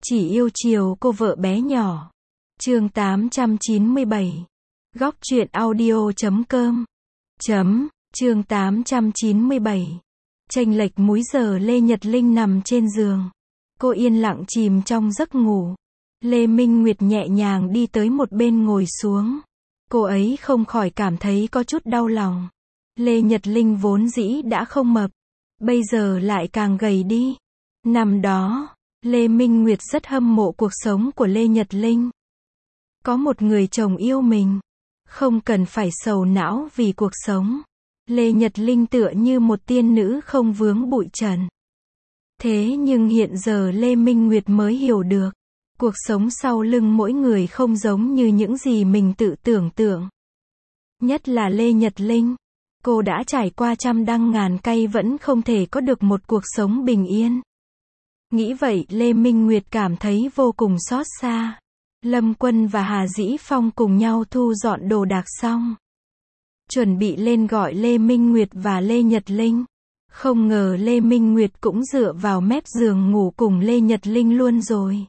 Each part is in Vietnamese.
Chỉ yêu chiều cô vợ bé nhỏ. Chương 897. Góc truyện audio.com. Chương 897. Chênh lệch múi giờ Lê Nhật Linh nằm trên giường. Cô yên lặng chìm trong giấc ngủ. Lê Minh Nguyệt nhẹ nhàng đi tới một bên ngồi xuống. Cô ấy không khỏi cảm thấy có chút đau lòng. Lê Nhật Linh vốn dĩ đã không mập, bây giờ lại càng gầy đi. Năm đó, Lê Minh Nguyệt rất hâm mộ cuộc sống của Lê Nhật Linh. Có một người chồng yêu mình, không cần phải sầu não vì cuộc sống. Lê Nhật Linh tựa như một tiên nữ không vướng bụi trần. Thế nhưng hiện giờ Lê Minh Nguyệt mới hiểu được, cuộc sống sau lưng mỗi người không giống như những gì mình tự tưởng tượng. Nhất là Lê Nhật Linh, cô đã trải qua trăm đắng ngàn cay vẫn không thể có được một cuộc sống bình yên. Nghĩ vậy Lê Minh Nguyệt cảm thấy vô cùng xót xa. Lâm Quân và Hà Dĩ Phong cùng nhau thu dọn đồ đạc xong, chuẩn bị lên gọi Lê Minh Nguyệt và Lê Nhật Linh. Không ngờ Lê Minh Nguyệt cũng dựa vào mép giường ngủ cùng Lê Nhật Linh luôn rồi.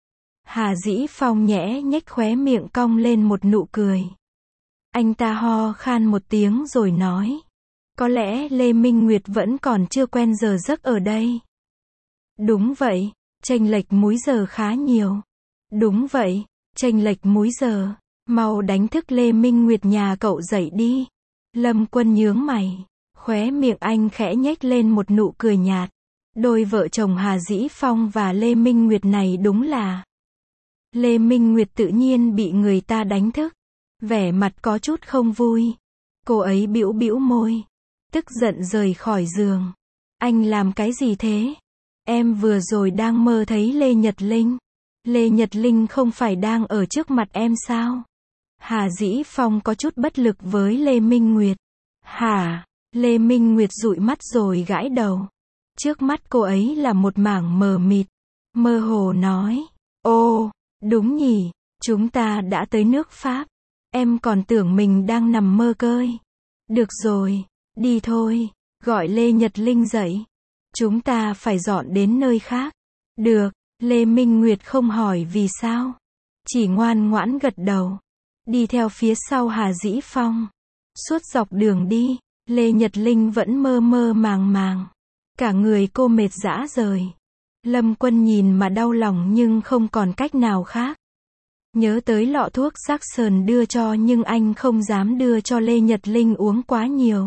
Hà Dĩ Phong nhẽ nhếch khóe miệng cong lên một nụ cười. Anh ta ho khan một tiếng rồi nói, có lẽ Lê Minh Nguyệt vẫn còn chưa quen giờ giấc ở đây. Đúng vậy, chênh lệch múi giờ khá nhiều. Đúng vậy, chênh lệch múi giờ. Mau đánh thức Lê Minh Nguyệt nhà cậu dậy đi. Lâm Quân nhướng mày, khóe miệng anh khẽ nhếch lên một nụ cười nhạt. Đôi vợ chồng Hà Dĩ Phong và Lê Minh Nguyệt này đúng là. Lê Minh Nguyệt tự nhiên bị người ta đánh thức, vẻ mặt có chút không vui. Cô ấy bĩu bĩu môi, tức giận rời khỏi giường. Anh làm cái gì thế? Em vừa rồi đang mơ thấy Lê Nhật Linh. Lê Nhật Linh không phải đang ở trước mặt em sao? Hà Dĩ Phong có chút bất lực với Lê Minh Nguyệt. Hả? Lê Minh Nguyệt dụi mắt rồi gãi đầu. Trước mắt cô ấy là một mảng mờ mịt. Mơ hồ nói, ô, đúng nhỉ, chúng ta đã tới nước Pháp. Em còn tưởng mình đang nằm mơ cơi. Được rồi, đi thôi, gọi Lê Nhật Linh dậy. Chúng ta phải dọn đến nơi khác. Được, Lê Minh Nguyệt không hỏi vì sao, chỉ ngoan ngoãn gật đầu, đi theo phía sau Hà Dĩ Phong. Suốt dọc đường đi, Lê Nhật Linh vẫn mơ mơ màng màng. Cả người cô mệt rã rời. Lâm Quân nhìn mà đau lòng nhưng không còn cách nào khác. Nhớ tới lọ thuốc Jackson đưa cho nhưng anh không dám đưa cho Lê Nhật Linh uống quá nhiều.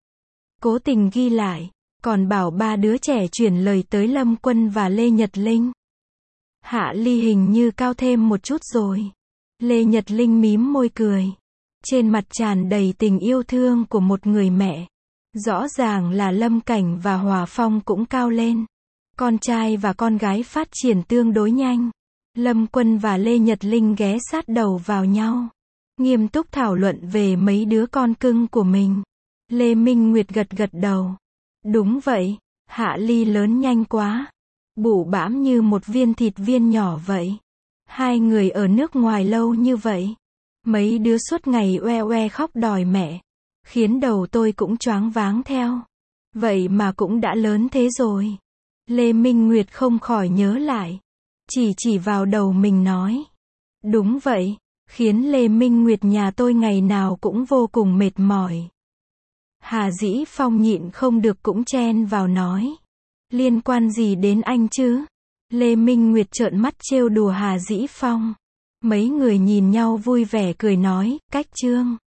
Cố tình ghi lại, còn bảo ba đứa trẻ chuyển lời tới Lâm Quân và Lê Nhật Linh. Hạ Ly hình như cao thêm một chút rồi. Lê Nhật Linh mím môi cười. Trên mặt tràn đầy tình yêu thương của một người mẹ. Rõ ràng là Lâm Cảnh và Hòa Phong cũng cao lên. Con trai và con gái phát triển tương đối nhanh. Lâm Quân và Lê Nhật Linh ghé sát đầu vào nhau, nghiêm túc thảo luận về mấy đứa con cưng của mình. Lê Minh Nguyệt gật gật đầu. Đúng vậy, Hạ Ly lớn nhanh quá. Bụ bãm như một viên thịt viên nhỏ vậy. Hai người ở nước ngoài lâu như vậy. Mấy đứa suốt ngày oe oe khóc đòi mẹ. Khiến đầu tôi cũng choáng váng theo. Vậy mà cũng đã lớn thế rồi. Lê Minh Nguyệt không khỏi nhớ lại. Chỉ vào đầu mình nói. Đúng vậy, khiến Lê Minh Nguyệt nhà tôi ngày nào cũng vô cùng mệt mỏi. Hà Dĩ Phong nhịn không được cũng chen vào nói. Liên quan gì đến anh chứ? Lê Minh Nguyệt trợn mắt trêu đùa Hà Dĩ Phong. Mấy người nhìn nhau vui vẻ cười nói, cách chương.